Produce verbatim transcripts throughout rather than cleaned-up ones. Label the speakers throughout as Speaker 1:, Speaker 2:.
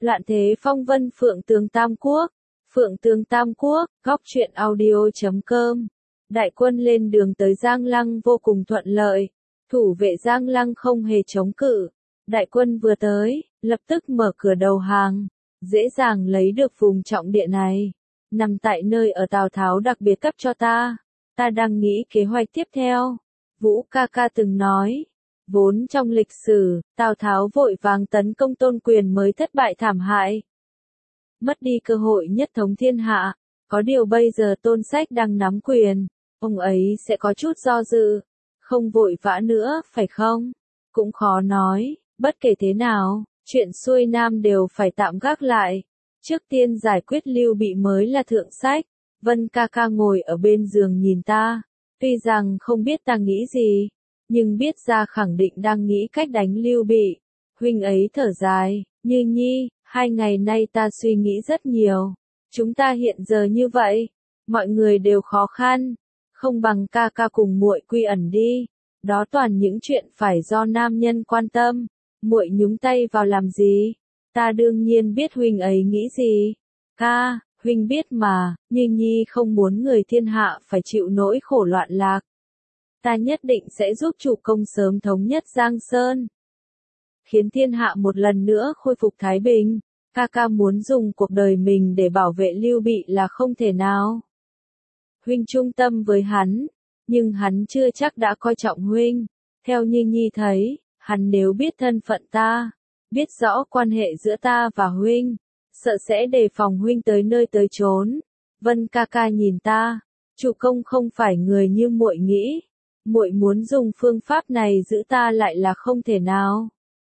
Speaker 1: Loạn thế phong vân Phượng Tường Tam Quốc. Phượng Tường Tam Quốc, góc truyện audio chấm com. Đại quân lên đường tới Giang Lăng vô cùng thuận lợi. Thủ vệ Giang Lăng không hề chống cự. Đại quân vừa tới, lập tức mở cửa đầu hàng. Dễ dàng lấy được vùng trọng địa này. Nằm tại nơi ở Tào Tháo đặc biệt cấp cho ta. Ta đang nghĩ kế hoạch tiếp theo. Vũ ca ca từng nói. Vốn trong lịch sử, Tào Tháo vội vàng tấn công Tôn Quyền mới thất bại thảm hại. Mất đi cơ hội nhất thống thiên hạ. Có điều bây giờ Tôn Sách đang nắm quyền. Ông ấy sẽ có chút do dự. Không vội vã nữa, phải không? Cũng khó nói. Bất kể thế nào, chuyện xuôi nam đều phải tạm gác lại. Trước tiên giải quyết Lưu Bị mới là thượng sách. Vân ca ca ngồi ở bên giường nhìn ta. Tuy rằng không biết ta nghĩ gì, nhưng biết ra khẳng định đang nghĩ cách đánh Lưu Bị. Huynh ấy thở dài, Như Nhi, hai ngày nay ta suy nghĩ rất nhiều. Chúng ta hiện giờ như vậy, mọi người đều khó khăn. Không bằng ca ca cùng muội quy ẩn đi. Đó toàn những chuyện phải do nam nhân quan tâm. Muội nhúng tay vào làm gì? Ta đương nhiên biết huynh ấy nghĩ gì. Ca, huynh biết mà, Như Nhi không muốn người thiên hạ phải chịu nỗi khổ loạn lạc. Ta nhất định sẽ giúp chủ công sớm thống nhất Giang Sơn. Khiến thiên hạ một lần nữa khôi phục thái bình. Ca ca muốn dùng cuộc đời mình để bảo vệ Lưu Bị là không thể nào. Huynh trung tâm với hắn, nhưng hắn chưa chắc đã coi trọng huynh. Theo Như Nhi thấy, hắn nếu biết thân phận ta, biết rõ quan hệ giữa ta và huynh, sợ sẽ đề phòng huynh tới nơi tới chốn. Vân ca ca nhìn ta, chủ công không phải người như muội nghĩ. Muội muốn dùng phương pháp này giữ ta lại là không thể nào.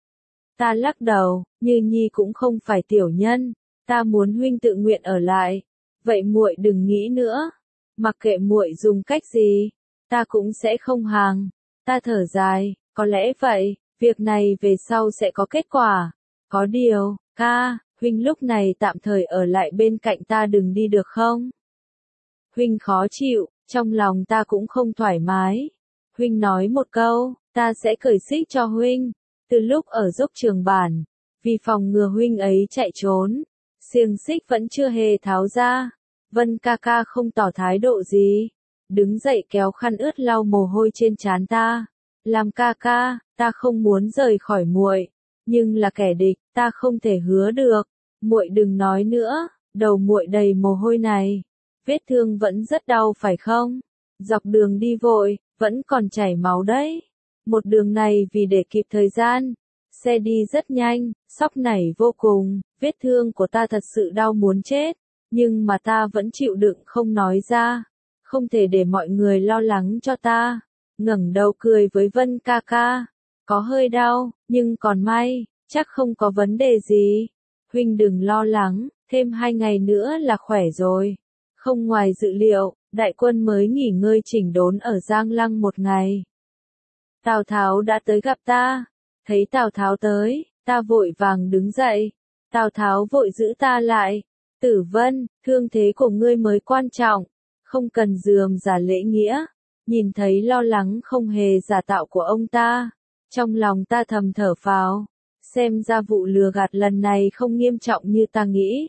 Speaker 1: Ta lắc đầu, Như Nhi cũng không phải tiểu nhân, ta muốn huynh tự nguyện ở lại. Vậy muội đừng nghĩ nữa, mặc kệ muội dùng cách gì, ta cũng sẽ không hàng. Ta thở dài, có lẽ vậy, việc này về sau sẽ có kết quả. Có điều, ca, huynh lúc này tạm thời ở lại bên cạnh ta đừng đi được không? Huynh khó chịu, trong lòng ta cũng không thoải mái. Huynh nói một câu, ta sẽ cởi xích cho huynh. Từ lúc ở Dốc Trường Bản, vì phòng ngừa huynh ấy chạy trốn, xiềng xích vẫn chưa hề tháo ra. Vân ca ca không tỏ thái độ gì, đứng dậy kéo khăn ướt lau mồ hôi trên trán ta. Làm ca ca, ta không muốn rời khỏi muội, nhưng là kẻ địch, ta không thể hứa được. Muội đừng nói nữa, đầu muội đầy mồ hôi này, vết thương vẫn rất đau phải không? Dọc đường đi vội, vẫn còn chảy máu đấy. Một đường này vì để kịp thời gian, xe đi rất nhanh, sóc nảy vô cùng, vết thương của ta thật sự đau muốn chết, nhưng mà ta vẫn chịu đựng không nói ra, không thể để mọi người lo lắng cho ta. Ngẩng đầu cười với Vân ca ca, có hơi đau, nhưng còn may, chắc không có vấn đề gì. Huynh đừng lo lắng, thêm hai ngày nữa là khỏe rồi. Không ngoài dự liệu, đại quân mới nghỉ ngơi chỉnh đốn ở Giang Lăng một ngày. Tào Tháo đã tới gặp ta. Thấy Tào Tháo tới, ta vội vàng đứng dậy. Tào Tháo vội giữ ta lại. Tử Vân, thương thế của ngươi mới quan trọng, không cần dườm giả lễ nghĩa. Nhìn thấy lo lắng không hề giả tạo của ông ta, trong lòng ta thầm thở phào. Xem ra vụ lừa gạt lần này không nghiêm trọng như ta nghĩ.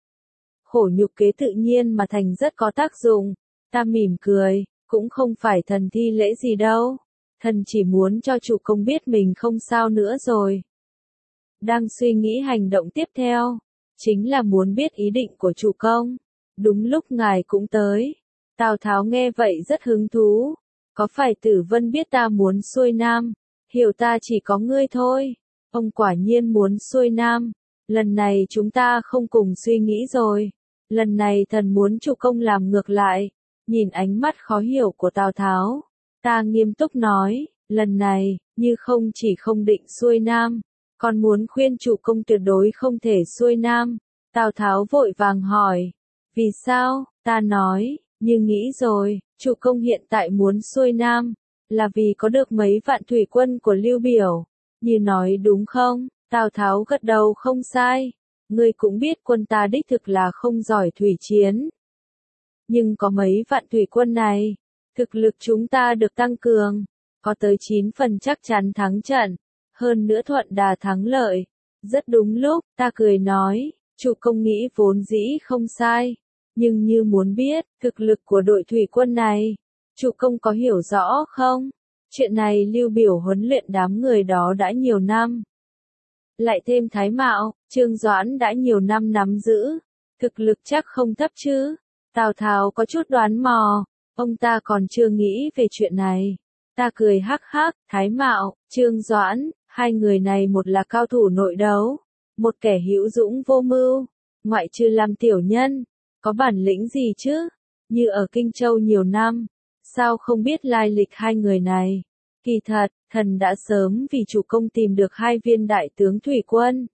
Speaker 1: Khổ nhục kế tự nhiên mà thành rất có tác dụng. Ta mỉm cười, cũng không phải thần thi lễ gì đâu. Thần chỉ muốn cho chủ công biết mình không sao nữa rồi. Đang suy nghĩ hành động tiếp theo, chính là muốn biết ý định của chủ công. Đúng lúc ngài cũng tới. Tào Tháo nghe vậy rất hứng thú. Có phải Tử Vân biết ta muốn xuôi nam? Hiểu ta chỉ có ngươi thôi. Ông quả nhiên muốn xuôi nam. Lần này chúng ta không cùng suy nghĩ rồi. Lần này thần muốn chủ công làm ngược lại. Nhìn ánh mắt khó hiểu của Tào Tháo, ta nghiêm túc nói, lần này, như không chỉ không định xuôi nam, còn muốn khuyên chủ công tuyệt đối không thể xuôi nam. Tào Tháo vội vàng hỏi, vì sao? Ta nói, như nghĩ rồi, chủ công hiện tại muốn xuôi nam, là vì có được mấy vạn thủy quân của Lưu Biểu. Như nói đúng không? Tào Tháo gật đầu không sai. Ngươi cũng biết quân ta đích thực là không giỏi thủy chiến. Nhưng có mấy vạn thủy quân này, thực lực chúng ta được tăng cường, có tới chín phần chắc chắn thắng trận, hơn nữa thuận đà thắng lợi. Rất đúng lúc, ta cười nói, chủ công nghĩ vốn dĩ không sai. Nhưng như muốn biết, thực lực của đội thủy quân này, chủ công có hiểu rõ không? Chuyện này Lưu Biểu huấn luyện đám người đó đã nhiều năm. Lại thêm Thái Mạo, Trương Doãn đã nhiều năm nắm giữ. Thực lực chắc không thấp chứ? Tào Tháo có chút đoán mò, ông ta còn chưa nghĩ về chuyện này. Ta cười hắc hắc, Thái Mạo, Trương Doãn, hai người này một là cao thủ nội đấu, một kẻ hữu dũng vô mưu, ngoại trừ làm tiểu nhân, có bản lĩnh gì chứ? Như ở Kinh Châu nhiều năm, sao không biết lai lịch hai người này? Kỳ thật, thần đã sớm vì chủ công tìm được hai viên đại tướng thủy quân.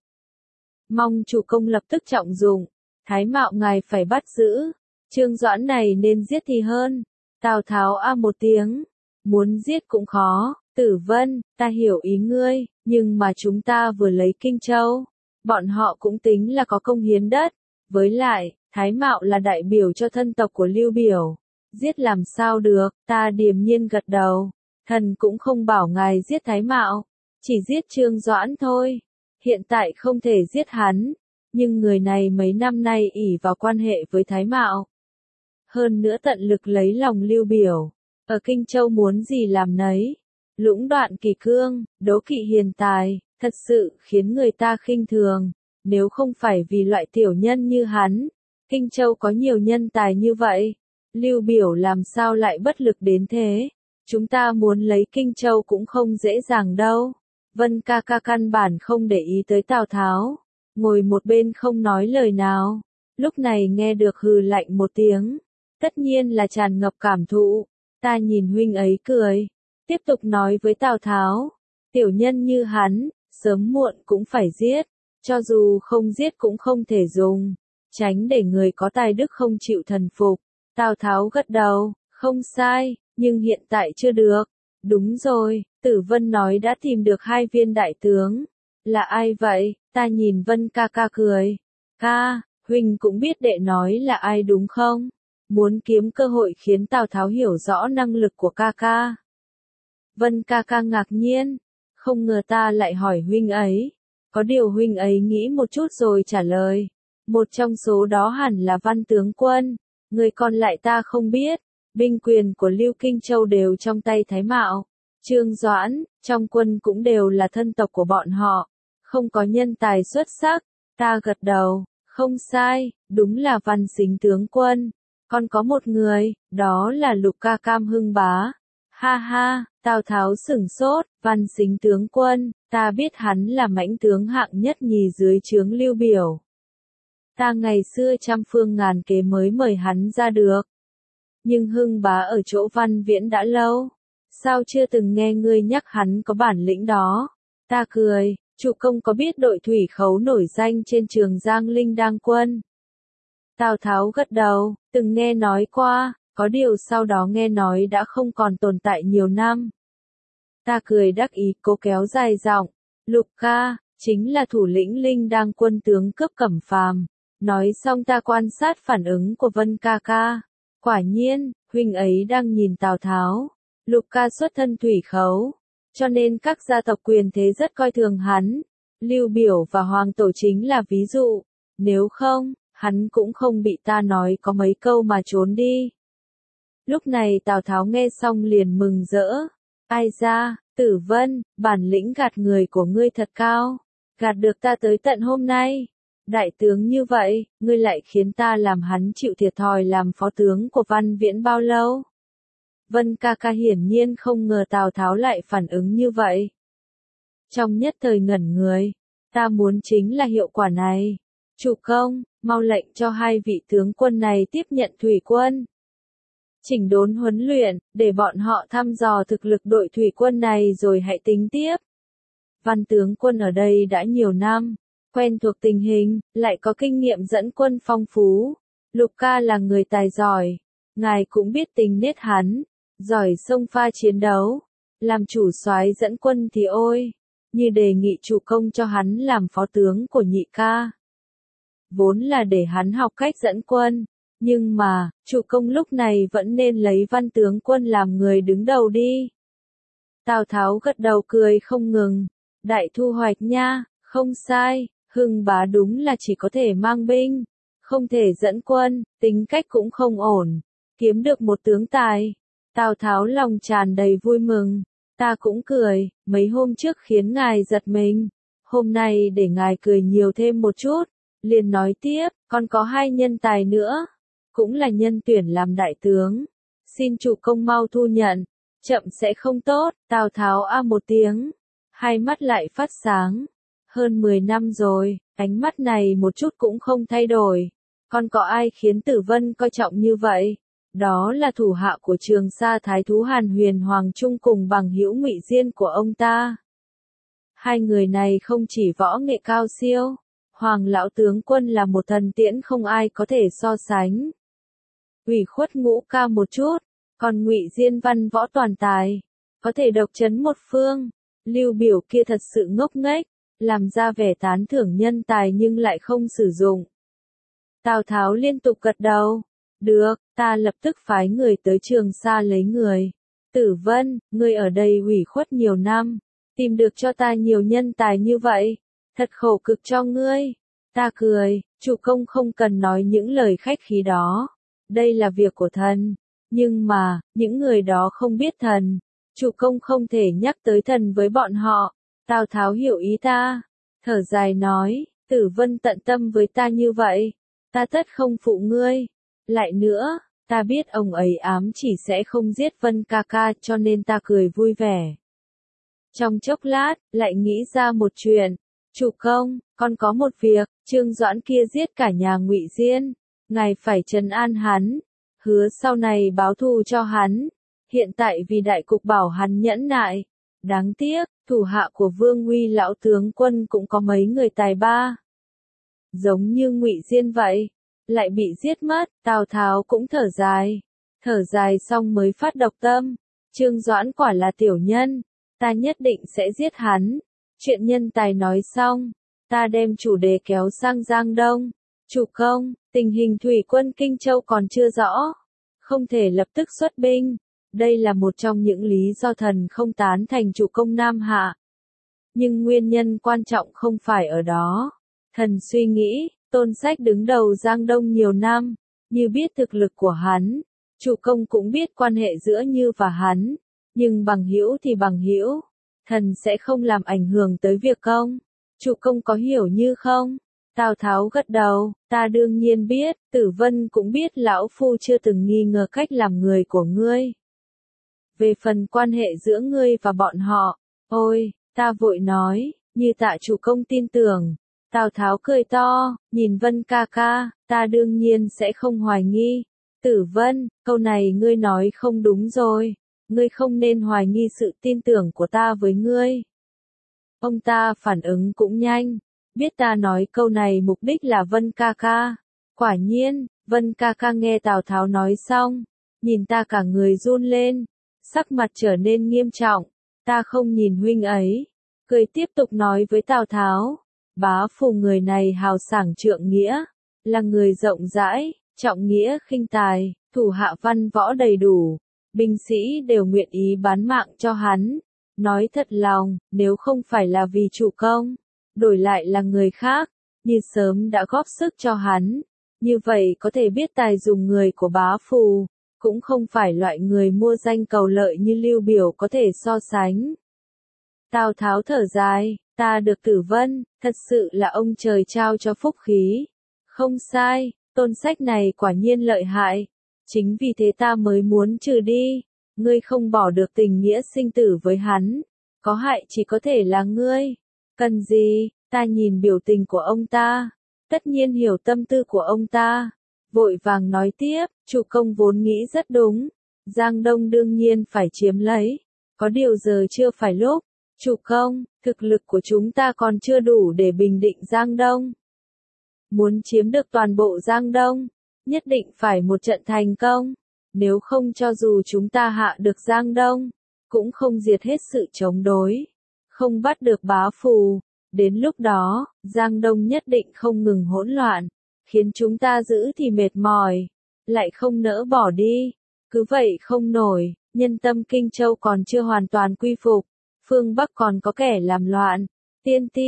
Speaker 1: Mong chủ công lập tức trọng dụng, Thái Mạo ngài phải bắt giữ, Trương Doãn này nên giết thì hơn. Tào Tháo a một tiếng, muốn giết cũng khó, Tử Vân, ta hiểu ý ngươi, nhưng mà chúng ta vừa lấy Kinh Châu, bọn họ cũng tính là có công hiến đất, với lại, Thái Mạo là đại biểu cho thân tộc của Lưu Biểu, giết làm sao được, ta điềm nhiên gật đầu, thần cũng không bảo ngài giết Thái Mạo, chỉ giết Trương Doãn thôi, hiện tại không thể giết hắn, nhưng người này mấy năm nay ỷ vào quan hệ với Thái Mạo. Hơn nữa tận lực lấy lòng Lưu Biểu, ở Kinh Châu muốn gì làm nấy, lũng đoạn kỳ cương, đố kỵ hiền tài, thật sự khiến người ta khinh thường, nếu không phải vì loại tiểu nhân như hắn, Kinh Châu có nhiều nhân tài như vậy, Lưu Biểu làm sao lại bất lực đến thế, chúng ta muốn lấy Kinh Châu cũng không dễ dàng đâu. Vân ca ca căn bản không để ý tới Tào Tháo, ngồi một bên không nói lời nào, lúc này nghe được hừ lạnh một tiếng, tất nhiên là tràn ngập cảm thụ, ta nhìn huynh ấy cười, tiếp tục nói với Tào Tháo, tiểu nhân như hắn, sớm muộn cũng phải giết, cho dù không giết cũng không thể dùng, tránh để người có tài đức không chịu thần phục. Tào Tháo gật đầu, không sai, nhưng hiện tại chưa được. Đúng rồi, Tử Vân nói đã tìm được hai viên đại tướng. Là ai vậy? Ta nhìn Vân ca ca cười. Ca, huynh cũng biết đệ nói là ai đúng không? Muốn kiếm cơ hội khiến Tào Tháo hiểu rõ năng lực của ca ca. Vân ca ca ngạc nhiên, không ngờ ta lại hỏi huynh ấy. Có điều huynh ấy nghĩ một chút rồi trả lời. Một trong số đó hẳn là Văn tướng quân, người còn lại ta không biết. Binh quyền của Lưu Kinh Châu đều trong tay Thái Mạo, Trương Doãn, trong quân cũng đều là thân tộc của bọn họ, không có nhân tài xuất sắc. Ta gật đầu, không sai, đúng là Văn Sính tướng quân. Còn có một người, đó là Lục ca Cam Hưng bá. Ha ha, Tào Tháo sửng sốt, Văn Sính tướng quân, ta biết hắn là mãnh tướng hạng nhất nhì dưới trướng Lưu Biểu. Ta ngày xưa trăm phương ngàn kế mới mời hắn ra được. Nhưng Hưng bá ở chỗ Văn Viễn đã lâu, sao chưa từng nghe ngươi nhắc hắn có bản lĩnh đó? Ta cười, chủ công có biết đội thủy khấu nổi danh trên Trường Giang Linh Đang Quân? Tào Tháo gật đầu, từng nghe nói qua, có điều sau đó nghe nói đã không còn tồn tại nhiều năm. Ta cười đắc ý cố kéo dài giọng, Lục ca, chính là thủ lĩnh Linh Đang Quân tướng cướp Cẩm Phàm. Nói xong ta quan sát phản ứng của Vân ca ca. Quả nhiên, huynh ấy đang nhìn Tào Tháo. Lục ca xuất thân thủy khấu, cho nên các gia tộc quyền thế rất coi thường hắn. Lưu Biểu và Hoàng Tổ chính là ví dụ. Nếu không, hắn cũng không bị ta nói có mấy câu mà trốn đi. Lúc này Tào Tháo nghe xong liền mừng rỡ. Ai ra, Tử Vân, bản lĩnh gạt người của ngươi thật cao. Gạt được ta tới tận hôm nay. Đại tướng như vậy, ngươi lại khiến ta làm hắn chịu thiệt thòi làm phó tướng của Văn Viễn bao lâu? Vân ca ca hiển nhiên không ngờ Tào Tháo lại phản ứng như vậy. Trong nhất thời ngẩn người, ta muốn chính là hiệu quả này. Chủ công, mau lệnh cho hai vị tướng quân này tiếp nhận thủy quân. Chỉnh đốn huấn luyện, để bọn họ thăm dò thực lực đội thủy quân này rồi hãy tính tiếp. Văn tướng quân ở đây đã nhiều năm, quen thuộc tình hình, lại có kinh nghiệm dẫn quân phong phú. Lục ca là người tài giỏi, ngài cũng biết tính nết hắn, giỏi xông pha chiến đấu, làm chủ soái dẫn quân thì ôi, như đề nghị chủ công cho hắn làm phó tướng của nhị ca. Vốn là để hắn học cách dẫn quân, nhưng mà, chủ công lúc này vẫn nên lấy Văn tướng quân làm người đứng đầu đi. Tào Tháo gật đầu cười không ngừng, đại thu hoạch nha. Không sai, Hưng bá đúng là chỉ có thể mang binh, không thể dẫn quân, tính cách cũng không ổn, kiếm được một tướng tài. Tào Tháo lòng tràn đầy vui mừng, ta cũng cười, mấy hôm trước khiến ngài giật mình, hôm nay để ngài cười nhiều thêm một chút, liền nói tiếp, còn có hai nhân tài nữa, cũng là nhân tuyển làm đại tướng, xin chủ công mau thu nhận, chậm sẽ không tốt. Tào Tháo a một tiếng, hai mắt lại phát sáng, hơn mười năm rồi, ánh mắt này một chút cũng không thay đổi, còn có ai khiến Tử Vân coi trọng như vậy? Đó là thủ hạ của Trường Sa Thái thú Hàn Huyền Hoàng Trung cùng bằng hữu Ngụy Diên của ông ta. Hai người này không chỉ võ nghệ cao siêu, Hoàng lão tướng quân là một thần tiễn không ai có thể so sánh. Ủy khuất ngũ ca một chút, còn Ngụy Diên văn võ toàn tài, có thể độc chấn một phương. Lưu Biểu kia thật sự ngốc nghếch, làm ra vẻ tán thưởng nhân tài nhưng lại không sử dụng. Tào Tháo liên tục gật đầu. Được, ta lập tức phái người tới Trường Sa lấy người. Tử Vân, ngươi ở đây ủy khuất nhiều năm, tìm được cho ta nhiều nhân tài như vậy, thật khổ cực cho ngươi. Ta cười, chủ công không cần nói những lời khách khí đó, đây là việc của thần, nhưng mà, những người đó không biết thần, chủ công không thể nhắc tới thần với bọn họ. Tào Tháo hiểu ý ta, thở dài nói, Tử Vân tận tâm với ta như vậy, ta tất không phụ ngươi. Lại nữa, ta biết ông ấy ám chỉ sẽ không giết Vân ca ca cho nên ta cười vui vẻ. Trong chốc lát, lại nghĩ ra một chuyện, chủ công, con có một việc, Trương Doãn kia giết cả nhà Ngụy Diên, ngài phải trấn an hắn, hứa sau này báo thù cho hắn, hiện tại vì đại cục bảo hắn nhẫn nại. Đáng tiếc, thủ hạ của Vương Uy lão tướng quân cũng có mấy người tài ba, giống như Ngụy Diên vậy, lại bị giết mất. Tào Tháo cũng thở dài, thở dài xong mới phát độc tâm, Trương Doãn quả là tiểu nhân, ta nhất định sẽ giết hắn. Chuyện nhân tài nói xong, ta đem chủ đề kéo sang Giang Đông. Chủ công, tình hình thủy quân Kinh Châu còn chưa rõ, không thể lập tức xuất binh, đây là một trong những lý do thần không tán thành chủ công Nam Hạ. Nhưng nguyên nhân quan trọng không phải ở đó. Thần suy nghĩ, Tôn Sách đứng đầu Giang Đông nhiều năm, như biết thực lực của hắn, chủ công cũng biết quan hệ giữa Như và hắn, nhưng bằng hữu thì bằng hữu, thần sẽ không làm ảnh hưởng tới việc công. Chủ công có hiểu Như không? Tào Tháo gật đầu, ta đương nhiên biết, Tử Vân cũng biết lão phu chưa từng nghi ngờ cách làm người của ngươi. Về phần quan hệ giữa ngươi và bọn họ, ôi, ta vội nói, Như tạ chủ công tin tưởng. Tào Tháo cười to, nhìn Vân ca ca, ta đương nhiên sẽ không hoài nghi. Tử Vân, câu này ngươi nói không đúng rồi, ngươi không nên hoài nghi sự tin tưởng của ta với ngươi. Ông ta phản ứng cũng nhanh, biết ta nói câu này mục đích là Vân ca ca. Quả nhiên, Vân ca ca nghe Tào Tháo nói xong, nhìn ta cả người run lên, sắc mặt trở nên nghiêm trọng, ta không nhìn huynh ấy, cười tiếp tục nói với Tào Tháo. Bá Phù người này hào sảng trượng nghĩa, là người rộng rãi, trọng nghĩa khinh tài, thủ hạ văn võ đầy đủ, binh sĩ đều nguyện ý bán mạng cho hắn. Nói thật lòng, nếu không phải là vì chủ công, đổi lại là người khác, Như sớm đã góp sức cho hắn. Như vậy có thể biết tài dùng người của Bá Phù, cũng không phải loại người mua danh cầu lợi như Lưu Biểu có thể so sánh. Tào Tháo thở dài, ta được Tử Vân, thật sự là ông trời trao cho phúc khí. Không sai, Tôn Sách này quả nhiên lợi hại, chính vì thế ta mới muốn trừ đi. Ngươi không bỏ được tình nghĩa sinh tử với hắn, có hại chỉ có thể là ngươi. Cần gì? Ta nhìn biểu tình của ông ta, tất nhiên hiểu tâm tư của ông ta, vội vàng nói tiếp, chủ công vốn nghĩ rất đúng, Giang Đông đương nhiên phải chiếm lấy, có điều giờ chưa phải lúc. Chủ công, thực lực của chúng ta còn chưa đủ để bình định Giang Đông. Muốn chiếm được toàn bộ Giang Đông, nhất định phải một trận thành công, nếu không cho dù chúng ta hạ được Giang Đông, cũng không diệt hết sự chống đối, không bắt được Bá Phù. Đến lúc đó, Giang Đông nhất định không ngừng hỗn loạn, khiến chúng ta giữ thì mệt mỏi, lại không nỡ bỏ đi. Cứ vậy không nổi, nhân tâm Kinh Châu còn chưa hoàn toàn quy phục, phương Bắc còn có kẻ làm loạn. Tiên Ti,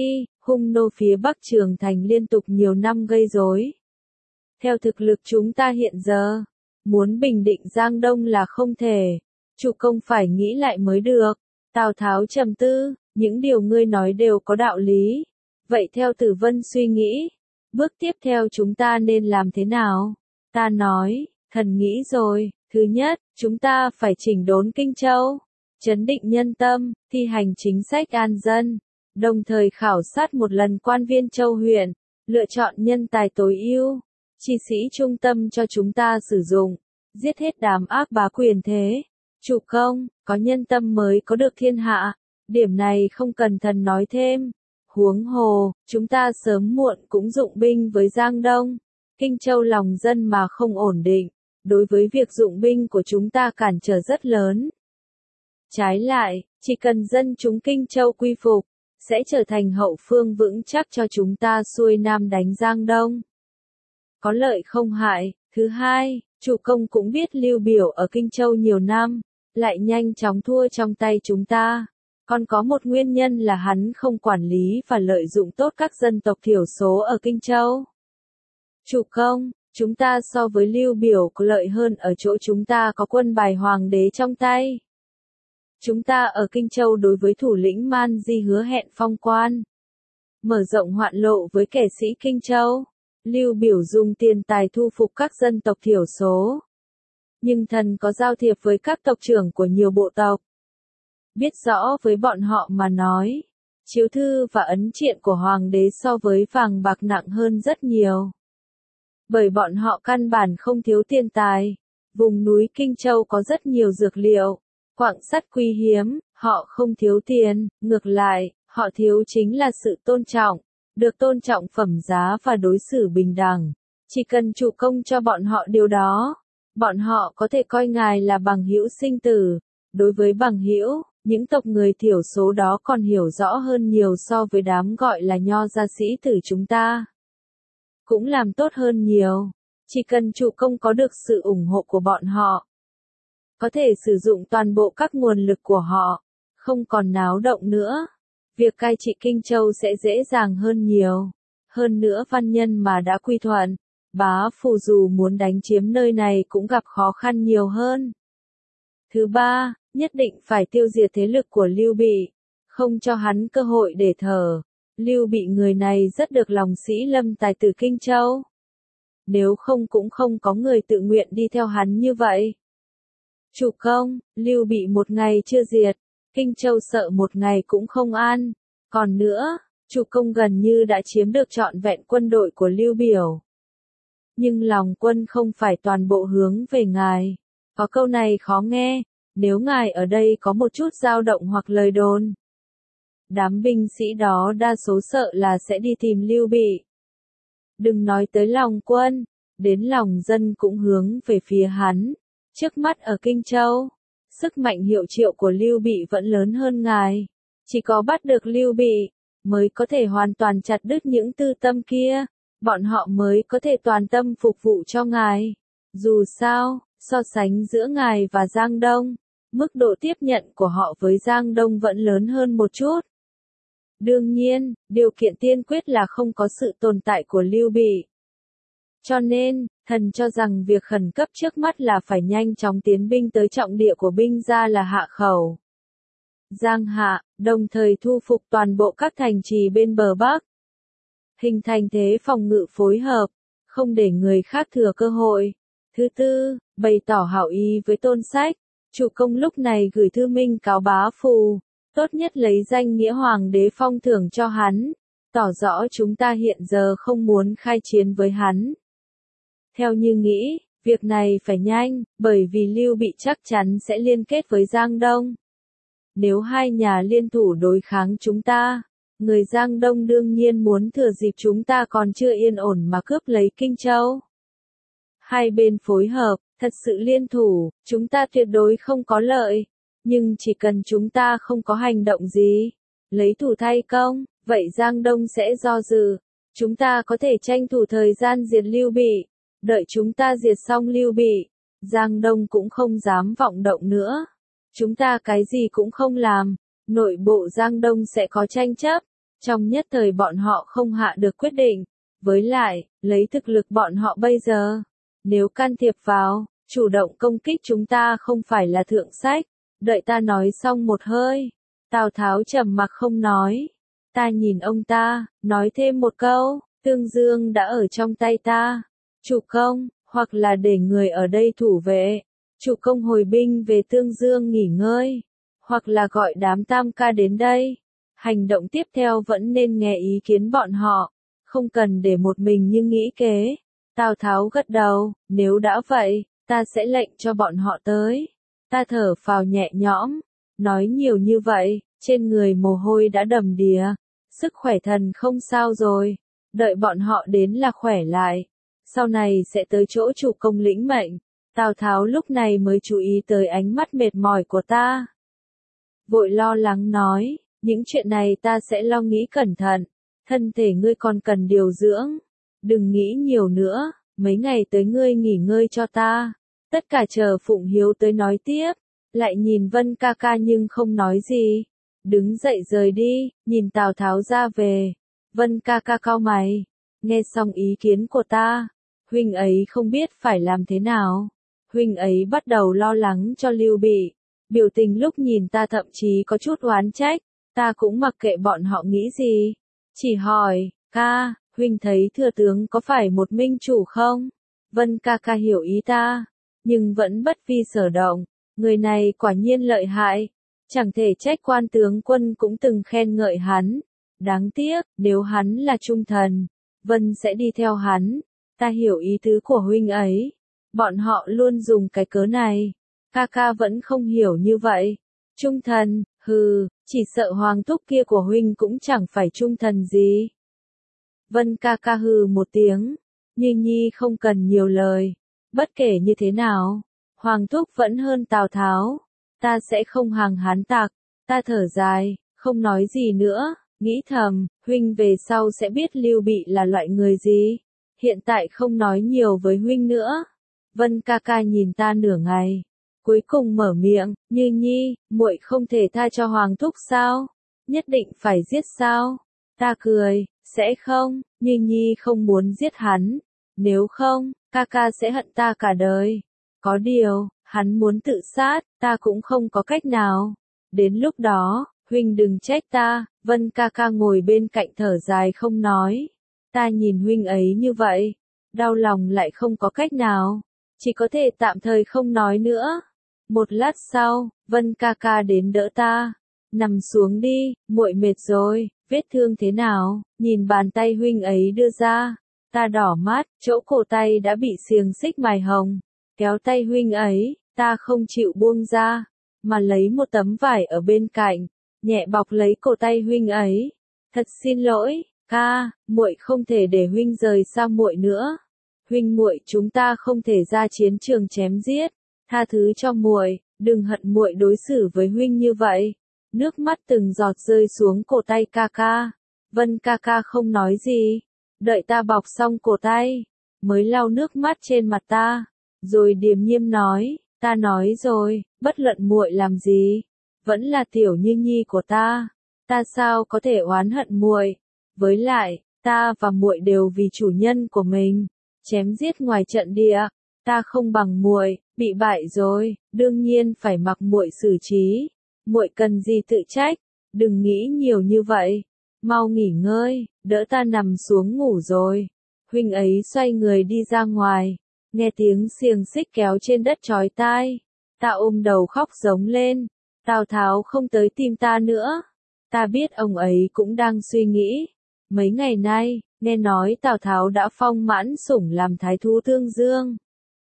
Speaker 1: hung nô phía Bắc Trường Thành liên tục nhiều năm gây rối. Theo thực lực chúng ta hiện giờ, muốn bình định Giang Đông là không thể. Chủ công phải nghĩ lại mới được. Tào Tháo trầm tư, những điều ngươi nói đều có đạo lý. Vậy theo Tử Vân suy nghĩ, bước tiếp theo chúng ta nên làm thế nào? Ta nói, thần nghĩ rồi, thứ nhất, chúng ta phải chỉnh đốn Kinh Châu, trấn định nhân tâm, thi hành chính sách an dân, đồng thời khảo sát một lần quan viên châu huyện, lựa chọn nhân tài tối ưu, chi sĩ trung tâm cho chúng ta sử dụng, giết hết đám ác bá quyền thế. Chủ công, có nhân tâm mới có được thiên hạ, điểm này không cần thần nói thêm. Huống hồ, chúng ta sớm muộn cũng dụng binh với Giang Đông. Kinh Châu lòng dân mà không ổn định, đối với việc dụng binh của chúng ta cản trở rất lớn. Trái lại, chỉ cần dân chúng Kinh Châu quy phục, sẽ trở thành hậu phương vững chắc cho chúng ta xuôi nam đánh Giang Đông. Có lợi không hại. Thứ hai, chủ công cũng biết Lưu Biểu ở Kinh Châu nhiều năm, lại nhanh chóng thua trong tay chúng ta. Còn có một nguyên nhân là hắn không quản lý và lợi dụng tốt các dân tộc thiểu số ở Kinh Châu. Chủ công, chúng ta so với Lưu Biểu có lợi hơn ở chỗ chúng ta có quân bài hoàng đế trong tay. Chúng ta ở Kinh Châu đối với thủ lĩnh Man Di hứa hẹn phong quan, mở rộng hoạn lộ với kẻ sĩ Kinh Châu. Lưu Biểu dùng tiền tài thu phục các dân tộc thiểu số. Nhưng thần có giao thiệp với các tộc trưởng của nhiều bộ tộc. Biết rõ với bọn họ mà nói, chiếu thư và ấn triện của hoàng đế so với vàng bạc nặng hơn rất nhiều. Bởi bọn họ căn bản không thiếu tiền tài, vùng núi Kinh Châu có rất nhiều dược liệu, quặng sắt quý hiếm, họ không thiếu tiền, ngược lại, họ thiếu chính là sự tôn trọng, được tôn trọng phẩm giá và đối xử bình đẳng. Chỉ cần chủ công cho bọn họ điều đó, bọn họ có thể coi ngài là bằng hữu sinh tử. Đối với bằng hữu, những tộc người thiểu số đó còn hiểu rõ hơn nhiều so với đám gọi là nho gia sĩ tử chúng ta. Cũng làm tốt hơn nhiều. Chỉ cần chủ công có được sự ủng hộ của bọn họ, có thể sử dụng toàn bộ các nguồn lực của họ, không còn náo động nữa. Việc cai trị Kinh Châu sẽ dễ dàng hơn nhiều. Hơn nữa văn nhân mà đã quy thuận, bá phụ dù muốn đánh chiếm nơi này cũng gặp khó khăn nhiều hơn. Thứ ba, nhất định phải tiêu diệt thế lực của Lưu Bị, không cho hắn cơ hội để thở. Lưu Bị người này rất được lòng sĩ lâm tài tử Kinh Châu. Nếu không cũng không có người tự nguyện đi theo hắn như vậy. Chủ công, Lưu Bị một ngày chưa diệt, Kinh Châu sợ một ngày cũng không an. Còn nữa, chủ công gần như đã chiếm được trọn vẹn quân đội của Lưu Biểu. Nhưng lòng quân không phải toàn bộ hướng về ngài. Có câu này khó nghe, nếu ngài ở đây có một chút dao động hoặc lời đồn, đám binh sĩ đó đa số sợ là sẽ đi tìm Lưu Bị. Đừng nói tới lòng quân, đến lòng dân cũng hướng về phía hắn. Trước mắt ở Kinh Châu, sức mạnh hiệu triệu của Lưu Bị vẫn lớn hơn ngài. Chỉ có bắt được Lưu Bị, mới có thể hoàn toàn chặt đứt những tư tâm kia, bọn họ mới có thể toàn tâm phục vụ cho ngài. Dù sao, so sánh giữa ngài và Giang Đông, mức độ tiếp nhận của họ với Giang Đông vẫn lớn hơn một chút. Đương nhiên, điều kiện tiên quyết là không có sự tồn tại của Lưu Bị. Cho nên, thần cho rằng việc khẩn cấp trước mắt là phải nhanh chóng tiến binh tới trọng địa của binh gia là Hạ Khẩu, Giang Hạ, đồng thời thu phục toàn bộ các thành trì bên bờ Bắc. Hình thành thế phòng ngự phối hợp, không để người khác thừa cơ hội. Thứ tư, bày tỏ hảo ý với Tôn Sách. Chủ công lúc này gửi thư minh cáo bá phù, tốt nhất lấy danh nghĩa hoàng đế phong thưởng cho hắn, tỏ rõ chúng ta hiện giờ không muốn khai chiến với hắn. Theo như nghĩ, việc này phải nhanh, bởi vì Lưu Bị chắc chắn sẽ liên kết với Giang Đông. Nếu hai nhà liên thủ đối kháng chúng ta, người Giang Đông đương nhiên muốn thừa dịp chúng ta còn chưa yên ổn mà cướp lấy Kinh Châu. Hai bên phối hợp, thật sự liên thủ, chúng ta tuyệt đối không có lợi. Nhưng chỉ cần chúng ta không có hành động gì, lấy thủ thay công, vậy Giang Đông sẽ do dự. Chúng ta có thể tranh thủ thời gian diệt Lưu Bị. Đợi chúng ta diệt xong Lưu Bị, Giang Đông cũng không dám vọng động nữa. Chúng ta cái gì cũng không làm, nội bộ Giang Đông sẽ có tranh chấp. Trong nhất thời bọn họ không hạ được quyết định, với lại, lấy thực lực bọn họ bây giờ, nếu can thiệp vào, chủ động công kích chúng ta không phải là thượng sách. Đợi ta nói xong một hơi, Tào Tháo trầm mặc không nói. Ta nhìn ông ta, nói thêm một câu, Tương Dương đã ở trong tay ta. Chủ công, hoặc là để người ở đây thủ vệ, chủ công hồi binh về Tương Dương nghỉ ngơi, hoặc là gọi đám tam ca đến đây. Hành động tiếp theo vẫn nên nghe ý kiến bọn họ, không cần để một mình như nghĩ kế. Tào Tháo gật đầu, nếu đã vậy, ta sẽ lệnh cho bọn họ tới. Ta thở phào nhẹ nhõm, nói nhiều như vậy, trên người mồ hôi đã đầm đìa, sức khỏe thần không sao rồi, đợi bọn họ đến là khỏe lại, sau này sẽ tới chỗ chủ công lĩnh mệnh. Tào Tháo lúc này mới chú ý tới ánh mắt mệt mỏi của ta. Vội lo lắng nói, những chuyện này ta sẽ lo nghĩ cẩn thận, thân thể ngươi còn cần điều dưỡng, đừng nghĩ nhiều nữa, mấy ngày tới ngươi nghỉ ngơi cho ta. Tất cả chờ Phụng Hiếu tới nói tiếp, lại nhìn Vân ca ca nhưng không nói gì. Đứng dậy rời đi, nhìn Tào Tháo ra về. Vân ca ca cau mày, nghe xong ý kiến của ta, huynh ấy không biết phải làm thế nào. Huynh ấy bắt đầu lo lắng cho Lưu Bị, biểu tình lúc nhìn ta thậm chí có chút oán trách, ta cũng mặc kệ bọn họ nghĩ gì. Chỉ hỏi, ca, huynh thấy thừa tướng có phải một minh chủ không? Vân ca ca hiểu ý ta, nhưng vẫn bất vi sở động, người này quả nhiên lợi hại, chẳng thể trách quan tướng quân cũng từng khen ngợi hắn. Đáng tiếc, nếu hắn là trung thần, Vân sẽ đi theo hắn. Ta hiểu ý tứ của huynh ấy, bọn họ luôn dùng cái cớ này, ca ca vẫn không hiểu như vậy. Trung thần, hừ, chỉ sợ hoàng thúc kia của huynh cũng chẳng phải trung thần gì. Vân ca ca hừ một tiếng, Như Nhi không cần nhiều lời, bất kể như thế nào, hoàng thúc vẫn hơn Tào Tháo, ta sẽ không hàng hán tạc. Ta thở dài, không nói gì nữa, nghĩ thầm, huynh về sau sẽ biết Lưu Bị là loại người gì, hiện tại không nói nhiều với huynh nữa. Vân ca ca nhìn ta nửa ngày, cuối cùng mở miệng, Như Nhi, muội không thể tha cho hoàng thúc sao? Nhất định phải giết sao? Ta cười, sẽ không, Như Nhi không muốn giết hắn, nếu không, ca ca sẽ hận ta cả đời. Có điều, hắn muốn tự sát, ta cũng không có cách nào. Đến lúc đó, huynh đừng trách ta. Vân ca ca ngồi bên cạnh thở dài không nói. Ta nhìn huynh ấy như vậy, đau lòng lại không có cách nào, chỉ có thể tạm thời không nói nữa. Một lát sau, Vân ca ca đến đỡ ta. Nằm xuống đi, muội mệt rồi, vết thương thế nào? Nhìn bàn tay huynh ấy đưa ra, ta đỏ mắt, chỗ cổ tay đã bị xiềng xích mài hồng. Kéo tay huynh ấy, ta không chịu buông ra, mà lấy một tấm vải ở bên cạnh, nhẹ bọc lấy cổ tay huynh ấy. Thật xin lỗi, ca, muội không thể để huynh rời xa muội nữa. Huynh muội chúng ta không thể ra chiến trường chém giết, tha thứ cho muội, đừng hận muội đối xử với huynh như vậy. Nước mắt từng giọt rơi xuống cổ tay ca ca. Vân ca ca không nói gì, đợi ta bọc xong cổ tay, mới lau nước mắt trên mặt ta, rồi điềm nhiên nói, ta nói rồi, bất luận muội làm gì, vẫn là tiểu Như Nhi của ta, ta sao có thể oán hận muội? Với lại, ta và muội đều vì chủ nhân của mình, chém giết ngoài trận địa, ta không bằng muội, bị bại rồi, đương nhiên phải mặc muội xử trí. Muội cần gì tự trách, đừng nghĩ nhiều như vậy, mau nghỉ ngơi, đỡ ta nằm xuống ngủ rồi. Huynh ấy xoay người đi ra ngoài, nghe tiếng xiềng xích kéo trên đất chói tai, ta ôm đầu khóc giống lên. Tào Tháo không tới tìm ta nữa, ta biết ông ấy cũng đang suy nghĩ. Mấy ngày nay, nghe nói Tào Tháo đã phong Mãn Sủng làm thái thú Tương Dương,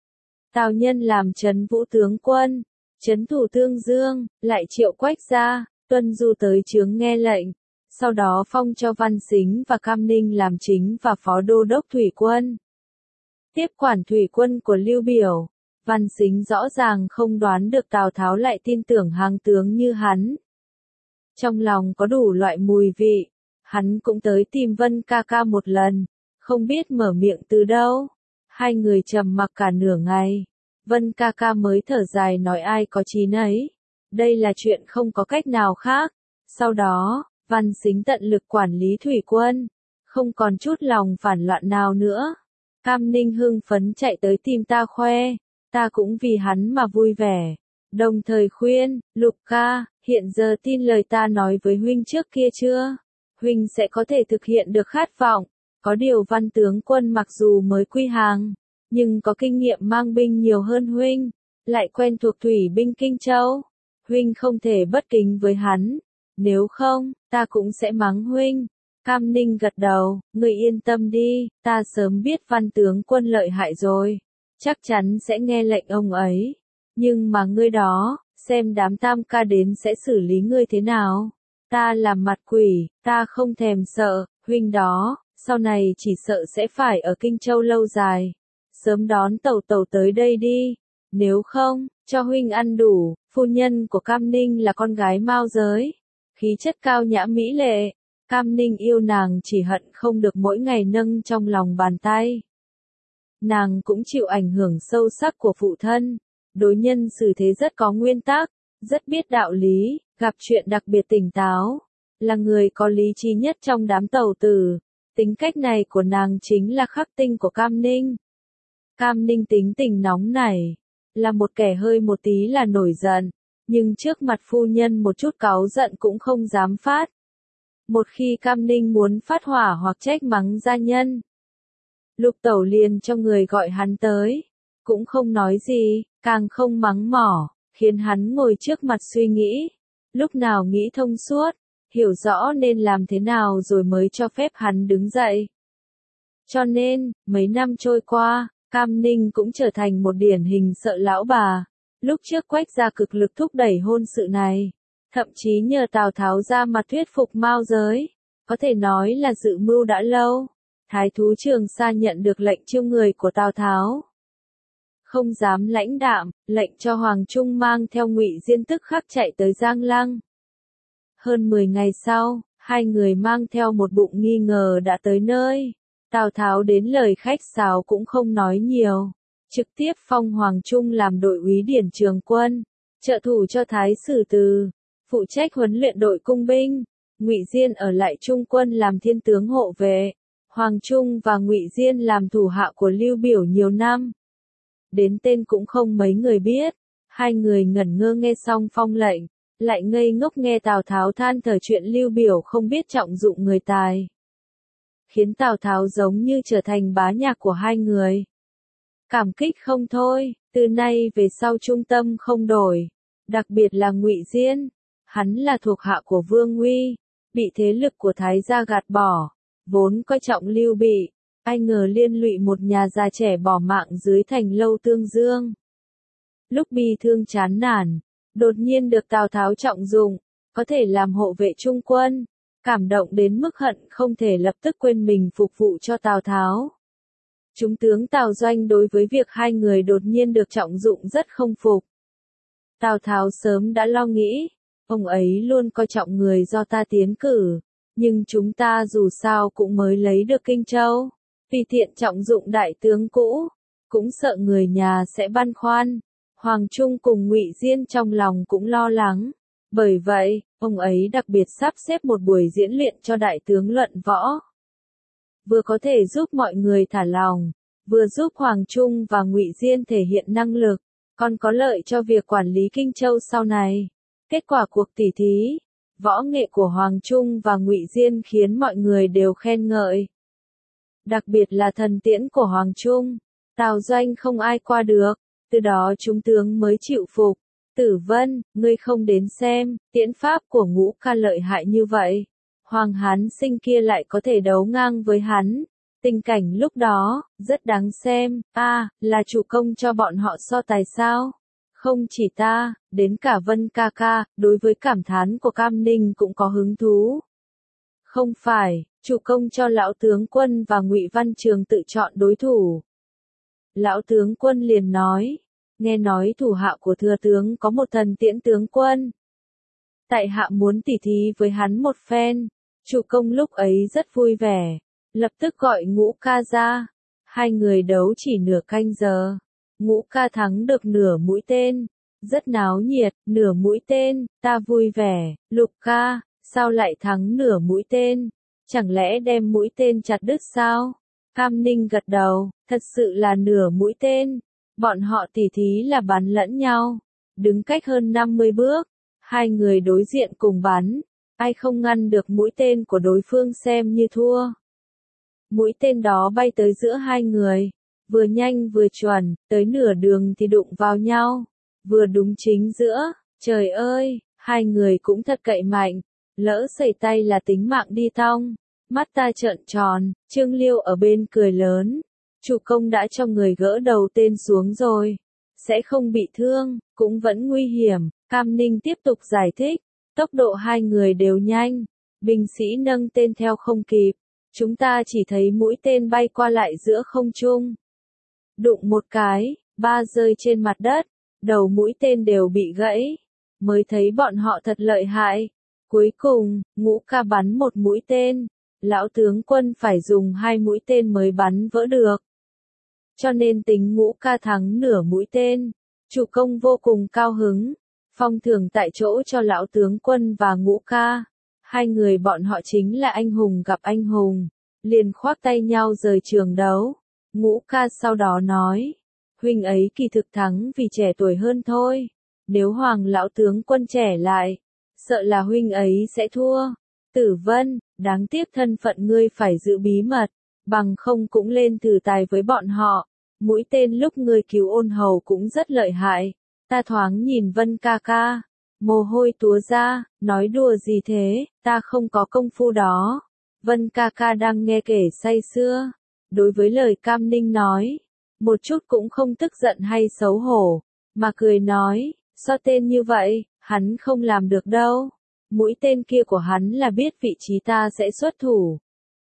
Speaker 1: Tào Nhân làm trấn vũ tướng quân, trấn thủ Tương Dương, lại triệu Quách ra, tuân du tới chướng nghe lệnh, sau đó phong cho Văn Sính và Cam Ninh làm chính và phó đô đốc thủy quân. Tiếp quản thủy quân của Lưu Biểu, Văn Sính rõ ràng không đoán được Tào Tháo lại tin tưởng hàng tướng như hắn. Trong lòng có đủ loại mùi vị, hắn cũng tới tìm Vân ca ca một lần, không biết mở miệng từ đâu. Hai người trầm mặc cả nửa ngày, Vân ca ca mới thở dài nói ai có chí nấy. Đây là chuyện không có cách nào khác. Sau đó, Văn Sính tận lực quản lý thủy quân, không còn chút lòng phản loạn nào nữa. Cam Ninh hưng phấn chạy tới tìm ta khoe, ta cũng vì hắn mà vui vẻ. Đồng thời khuyên, Lục ca, hiện giờ tin lời ta nói với huynh trước kia chưa? Huynh sẽ có thể thực hiện được khát vọng. Có điều Văn tướng quân mặc dù mới quy hàng, nhưng có kinh nghiệm mang binh nhiều hơn huynh, lại quen thuộc thủy binh Kinh Châu. Huynh không thể bất kính với hắn, nếu không, ta cũng sẽ mắng huynh. Cam Ninh gật đầu, ngươi yên tâm đi, ta sớm biết Văn tướng quân lợi hại rồi, chắc chắn sẽ nghe lệnh ông ấy. Nhưng mà ngươi đó, xem đám tam ca đến sẽ xử lý ngươi thế nào. Ta làm mặt quỷ, ta không thèm sợ, huynh đó, sau này chỉ sợ sẽ phải ở Kinh Châu lâu dài. Sớm đón tàu tàu tới đây đi, nếu không, cho huynh ăn đủ. Phu nhân của Cam Ninh là con gái Mao Giới, khí chất cao nhã mỹ lệ. Cam Ninh yêu nàng chỉ hận không được mỗi ngày nâng trong lòng bàn tay. Nàng cũng chịu ảnh hưởng sâu sắc của phụ thân, đối nhân xử thế rất có nguyên tắc, rất biết đạo lý, gặp chuyện đặc biệt tỉnh táo, là người có lý trí nhất trong đám tàu tử. Tính cách này của nàng chính là khắc tinh của Cam Ninh. Cam Ninh tính tình nóng nảy, là một kẻ hơi một tí là nổi giận, nhưng trước mặt phu nhân một chút cáu giận cũng không dám phát. Một khi Cam Ninh muốn phát hỏa hoặc trách mắng gia nhân, Lục Tẩu liền cho người gọi hắn tới, cũng không nói gì, càng không mắng mỏ, khiến hắn ngồi trước mặt suy nghĩ, lúc nào nghĩ thông suốt, hiểu rõ nên làm thế nào rồi mới cho phép hắn đứng dậy. Cho nên, mấy năm trôi qua, Cam Ninh cũng trở thành một điển hình sợ lão bà. Lúc trước Quách gia cực lực thúc đẩy hôn sự này, thậm chí nhờ Tào Tháo ra mặt thuyết phục Mao Giới, có thể nói là dự mưu đã lâu. Thái thú Trường Sa nhận được lệnh chiêu người của Tào Tháo, không dám lãnh đạm, lệnh cho Hoàng Trung mang theo Ngụy Diên tức khắc chạy tới Giang Lăng. Hơn mười ngày sau, hai người mang theo một bụng nghi ngờ đã tới nơi. Tào Tháo đến lời khách sáo cũng không nói nhiều, trực tiếp phong Hoàng Trung làm đội úy điển trường quân, trợ thủ cho Thái sử Từ, phụ trách huấn luyện đội cung binh. Ngụy Diên ở lại Trung quân làm thiên tướng hộ vệ. Hoàng Trung và Ngụy Diên làm thủ hạ của Lưu Biểu nhiều năm. Đến tên cũng không mấy người biết. Hai người ngẩn ngơ nghe xong phong lệnh, lại ngây ngốc nghe Tào Tháo than thở chuyện Lưu Biểu không biết trọng dụng người tài, khiến Tào Tháo giống như trở thành bá nhạc của hai người. Cảm kích không thôi, từ nay về sau trung tâm không đổi, đặc biệt là Ngụy Diên, hắn là thuộc hạ của Vương Uy, bị thế lực của Thái gia gạt bỏ, vốn coi trọng Lưu Bị, ai ngờ liên lụy một nhà già trẻ bỏ mạng dưới thành lâu Tương Dương. Lúc bi thương chán nản, đột nhiên được Tào Tháo trọng dụng, có thể làm hộ vệ trung quân, cảm động đến mức hận không thể lập tức quên mình phục vụ cho Tào Tháo. Trung tướng Tào Doanh đối với việc hai người đột nhiên được trọng dụng rất không phục. Tào Tháo sớm đã lo nghĩ, ông ấy luôn coi trọng người do ta tiến cử, nhưng chúng ta dù sao cũng mới lấy được Kinh Châu, vì thiện trọng dụng đại tướng cũ, cũng sợ người nhà sẽ băn khoăn. Hoàng Trung cùng Ngụy Diên trong lòng cũng lo lắng, bởi vậy, ông ấy đặc biệt sắp xếp một buổi diễn luyện cho đại tướng luận võ. Vừa có thể giúp mọi người thả lòng, vừa giúp Hoàng Trung và Ngụy Diên thể hiện năng lực, còn có lợi cho việc quản lý Kinh Châu sau này. Kết quả cuộc tỉ thí, võ nghệ của Hoàng Trung và Ngụy Diên khiến mọi người đều khen ngợi. Đặc biệt là thần tiễn của Hoàng Trung, Tào Doanh không ai qua được, từ đó trung tướng mới chịu phục. Tử Vân, ngươi không đến xem, tiễn pháp của Ngũ ca lợi hại như vậy. Hoàng Hán Sinh kia lại có thể đấu ngang với hắn. Tình cảnh lúc đó, rất đáng xem. A, à, là chủ công cho bọn họ so tài sao? Không chỉ ta, đến cả Vân ca ca, đối với cảm thán của Cam Ninh cũng có hứng thú. Không phải, chủ công cho lão tướng quân và Ngụy Văn Trường tự chọn đối thủ. Lão tướng quân liền nói, nghe nói thủ hạ của thừa tướng có một thần tiễn tướng quân. Tại hạ muốn tỉ thí với hắn một phen. Chủ công lúc ấy rất vui vẻ, lập tức gọi Ngũ ca ra. Hai người đấu chỉ nửa canh giờ. Ngũ ca thắng được nửa mũi tên, rất náo nhiệt. Nửa mũi tên, ta vui vẻ. Lục ca, Sao lại thắng nửa mũi tên? Chẳng lẽ đem mũi tên chặt đứt sao? Cam Ninh gật đầu, thật sự là nửa mũi tên. Bọn họ tỉ thí là bắn lẫn nhau. Đứng cách hơn năm mươi bước. Hai người đối diện cùng bắn. Ai không ngăn được mũi tên của đối phương xem như thua. Mũi tên đó bay tới giữa hai người. Vừa nhanh vừa chuẩn, tới nửa đường thì đụng vào nhau. Vừa đúng chính giữa. Trời ơi, hai người cũng thật cậy mạnh. Lỡ sẩy tay là tính mạng đi tong. Mắt ta trợn tròn, Trương Liêu ở bên cười lớn. Chủ công đã cho người gỡ đầu tên xuống rồi. Sẽ không bị thương, cũng vẫn nguy hiểm. Cam Ninh tiếp tục giải thích. Tốc độ hai người đều nhanh. Binh sĩ nâng tên theo không kịp. Chúng ta chỉ thấy mũi tên bay qua lại giữa không trung. Đụng một cái, ba rơi trên mặt đất. Đầu mũi tên đều bị gãy. Mới thấy bọn họ thật lợi hại. Cuối cùng, Ngũ Ca bắn một mũi tên. Lão tướng quân phải dùng hai mũi tên mới bắn vỡ được. Cho nên tính Ngũ Ca thắng nửa mũi tên. Chủ công vô cùng cao hứng. Phong thưởng tại chỗ cho lão tướng quân và Ngũ Ca. Hai người bọn họ chính là anh hùng gặp anh hùng. Liền khoác tay nhau rời trường đấu. Ngũ Ca sau đó nói. Huynh ấy kỳ thực thắng vì trẻ tuổi hơn thôi. Nếu Hoàng lão tướng quân trẻ lại, sợ là huynh ấy sẽ thua. Tử Vân, đáng tiếc thân phận ngươi phải giữ bí mật, bằng không cũng lên thử tài với bọn họ. Mũi tên lúc ngươi cứu Ôn Hầu cũng rất lợi hại. Ta thoáng nhìn Vân ca ca, mồ hôi túa ra, nói đùa gì thế, ta không có công phu đó. Vân ca ca đang nghe kể say sưa. Đối với lời Cam Ninh nói, một chút cũng không tức giận hay xấu hổ, mà cười nói, so tên như vậy, hắn không làm được đâu. Mũi tên kia của hắn là biết vị trí ta sẽ xuất thủ.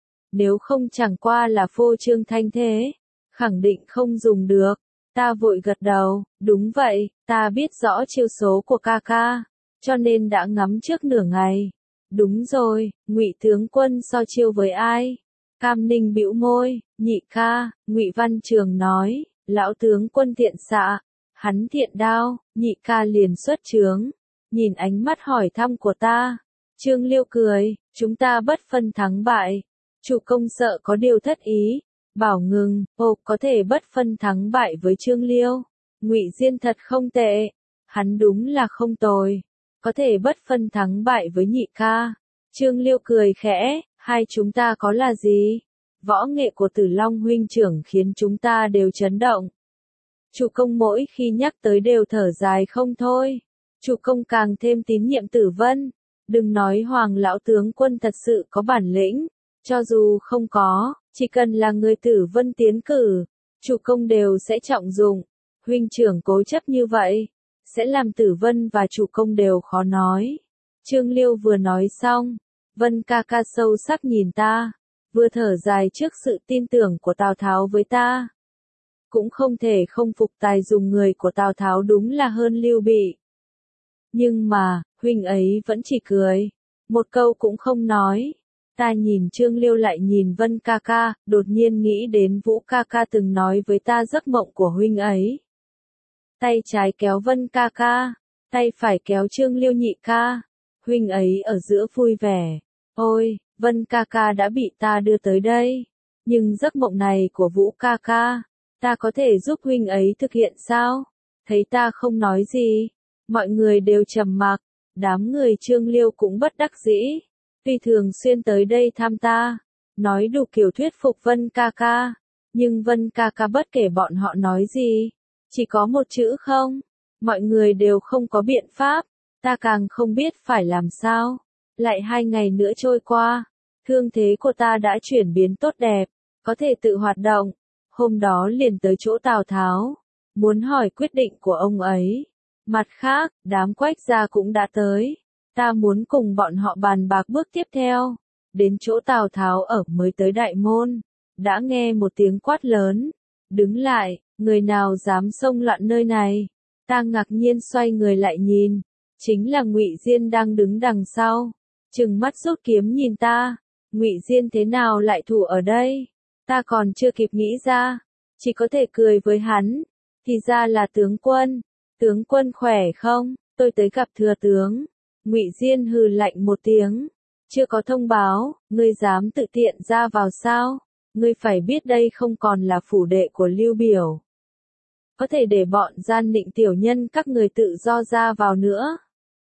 Speaker 1: Nếu không chẳng qua là phô trương thanh thế, khẳng định không dùng được. Ta vội gật đầu, đúng vậy, ta biết rõ chiêu số của ca ca, cho nên đã ngắm trước nửa ngày. Đúng rồi, Ngụy tướng quân so chiêu với ai? Cam Ninh bĩu môi, Nhị ca. Ngụy Văn Trường nói, lão tướng quân thiện xạ, hắn thiện đao. Nhị ca liền xuất chướng. Nhìn ánh mắt hỏi thăm của ta, Trương Liêu cười, chúng ta bất phân thắng bại. Chủ công sợ có điều thất ý, bảo ngừng, ồ, có thể bất phân thắng bại với Trương Liêu. Ngụy Diên thật không tệ, hắn đúng là không tồi, có thể bất phân thắng bại với Nhị ca. Trương Liêu cười khẽ, hai chúng ta có là gì? Võ nghệ của Tử Long huynh trưởng khiến chúng ta đều chấn động. Chủ công mỗi khi nhắc tới đều thở dài không thôi. Chủ công càng thêm tín nhiệm Tử Vân. Đừng nói Hoàng lão tướng quân thật sự có bản lĩnh, cho dù không có, chỉ cần là người Tử Vân tiến cử, chủ công đều sẽ trọng dụng. Huynh trưởng cố chấp như vậy, sẽ làm Tử Vân và chủ công đều khó nói. Trương Liêu vừa nói xong, Vân ca ca sâu sắc nhìn ta, vừa thở dài trước sự tin tưởng của Tào Tháo với ta. Cũng không thể không phục tài dùng người của Tào Tháo đúng là hơn Lưu Bị. Nhưng mà, huynh ấy vẫn chỉ cười, một câu cũng không nói. Ta nhìn Trương Liêu lại nhìn Vân ca ca, đột nhiên nghĩ đến Vũ ca ca từng nói với ta giấc mộng của huynh ấy. Tay trái kéo Vân ca ca, tay phải kéo Trương Liêu nhị ca, huynh ấy ở giữa vui vẻ. Ôi, Vân ca ca đã bị ta đưa tới đây, nhưng giấc mộng này của Vũ ca ca, ta có thể giúp huynh ấy thực hiện sao? Thấy ta không nói gì, mọi người đều trầm mặc, đám người Trương Liêu cũng bất đắc dĩ. Tuy thường xuyên tới đây thăm ta, nói đủ kiểu thuyết phục Vân ca ca, nhưng Vân ca ca bất kể bọn họ nói gì, chỉ có một chữ không. Mọi người đều không có biện pháp, ta càng không biết phải làm sao. Lại hai ngày nữa trôi qua, thương thế của ta đã chuyển biến tốt đẹp, có thể tự hoạt động. Hôm đó liền tới chỗ Tào Tháo, muốn hỏi quyết định của ông ấy. Mặt khác, đám Quách gia cũng đã tới. Ta muốn cùng bọn họ bàn bạc bước tiếp theo. Đến chỗ Tào Tháo ở mới tới đại môn, đã nghe một tiếng quát lớn. Đứng lại, người nào dám xông loạn nơi này? Ta ngạc nhiên xoay người lại nhìn, chính là Ngụy Diên đang đứng đằng sau, trừng mắt rút kiếm nhìn ta. Ngụy Diên thế nào lại thủ ở đây? Ta còn chưa kịp nghĩ ra, chỉ có thể cười với hắn. Thì ra là tướng quân. Tướng quân khỏe không? Tôi tới gặp thừa tướng. Ngụy Diên hừ lạnh một tiếng, Chưa có thông báo, ngươi dám tự tiện ra vào sao? Ngươi phải biết đây không còn là phủ đệ của Lưu Biểu. Có thể để bọn gian nịnh tiểu nhân các người tự do ra vào nữa.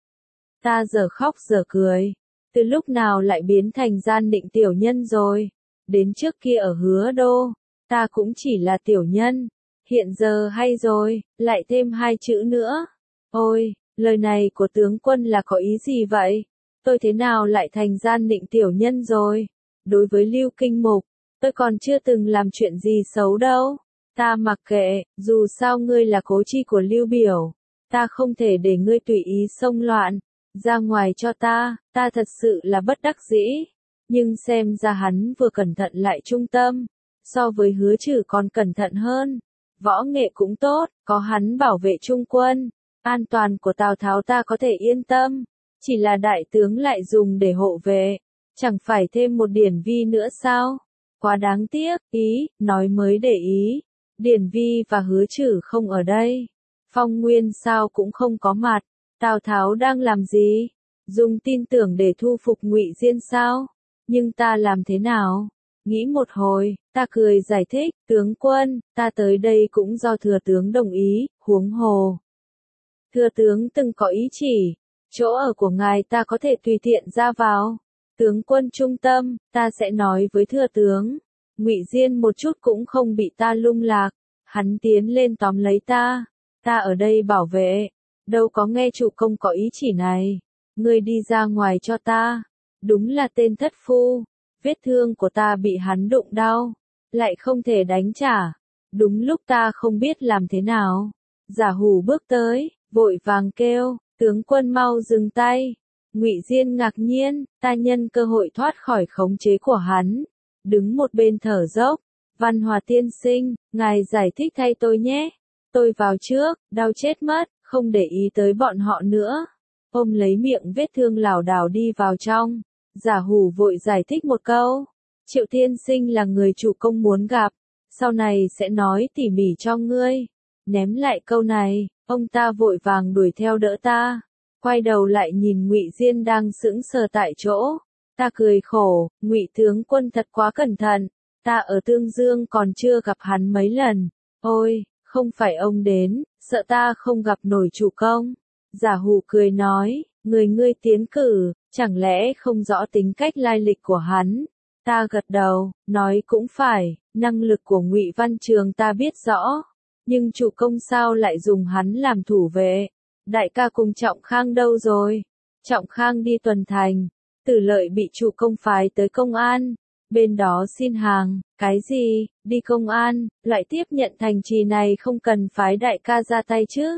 Speaker 1: Ta giờ khóc giờ cười. Từ lúc nào lại biến thành gian nịnh tiểu nhân rồi? Đến trước kia ở Hứa Đô, ta cũng chỉ là tiểu nhân. Hiện giờ hay rồi, lại thêm hai chữ nữa. Ôi, lời này của tướng quân là có ý gì vậy? Tôi thế nào lại thành gian nịnh tiểu nhân rồi? Đối với Lưu Kinh Mục, tôi còn chưa từng làm chuyện gì xấu đâu. Ta mặc kệ, dù sao ngươi là cố chi của Lưu Biểu. Ta không thể để ngươi tùy ý xông loạn. Ra ngoài cho ta, ta thật sự là bất đắc dĩ. Nhưng xem ra hắn vừa cẩn thận lại trung tâm. So với Hứa Trừ còn cẩn thận hơn. Võ nghệ cũng tốt, có hắn bảo vệ trung quân. An toàn của Tào Tháo ta có thể yên tâm. Chỉ là đại tướng lại dùng để hộ vệ. Chẳng phải thêm một Điển Vi nữa sao? Quá đáng tiếc, ý, nói mới để ý. Điển Vi và Hứa Trừ không ở đây. Phong Nguyên sao cũng không có mặt. Tào Tháo đang làm gì? Dùng tin tưởng để thu phục Ngụy Diên sao? Nhưng ta làm thế nào? Nghĩ một hồi, ta cười giải thích, tướng quân, ta tới đây cũng do thừa tướng đồng ý, huống hồ. Thừa tướng từng có ý chỉ, chỗ ở của ngài ta có thể tùy tiện ra vào. Tướng quân trung tâm, ta sẽ nói với thừa tướng. Ngụy Diên một chút cũng không bị ta lung lạc. Hắn tiến lên tóm lấy ta. Ta ở đây bảo vệ. Đâu có nghe chủ công có ý chỉ này. Ngươi đi ra ngoài cho ta. Đúng là tên thất phu. Vết thương của ta bị hắn đụng đau. Lại không thể đánh trả. Đúng lúc ta không biết làm thế nào. Giả Hủ bước tới, vội vàng kêu, tướng quân mau dừng tay. Ngụy Diên ngạc nhiên, ta nhân cơ hội thoát khỏi khống chế của hắn. Đứng một bên thở dốc. Văn Hòa tiên sinh, ngài giải thích thay tôi nhé. Tôi vào trước, đau chết mất, không để ý tới bọn họ nữa. Ôm lấy miệng vết thương lảo đảo đi vào trong. Giả Hủ vội giải thích một câu. Triệu tiên sinh là người chủ công muốn gặp. Sau này sẽ nói tỉ mỉ cho ngươi. Ném lại câu này, ông ta vội vàng đuổi theo đỡ ta. Quay đầu lại nhìn Ngụy Diên đang sững sờ tại chỗ. Ta cười khổ, Ngụy tướng quân thật quá cẩn thận. Ta ở Tương Dương còn chưa gặp hắn mấy lần. Ôi, không phải ông đến, sợ ta không gặp nổi chủ công. Giả Hủ cười nói, người ngươi tiến cử, chẳng lẽ không rõ tính cách lai lịch của hắn. Ta gật đầu, nói cũng phải, năng lực của Ngụy Văn Trường ta biết rõ. Nhưng chủ công sao lại dùng hắn làm thủ vệ? Đại ca cùng Trọng Khang đâu rồi? Trọng Khang đi tuần thành. Tử Lợi bị chủ công phái tới công an. Bên đó xin hàng, cái gì, đi công an, loại tiếp nhận thành trì này không cần phái đại ca ra tay chứ.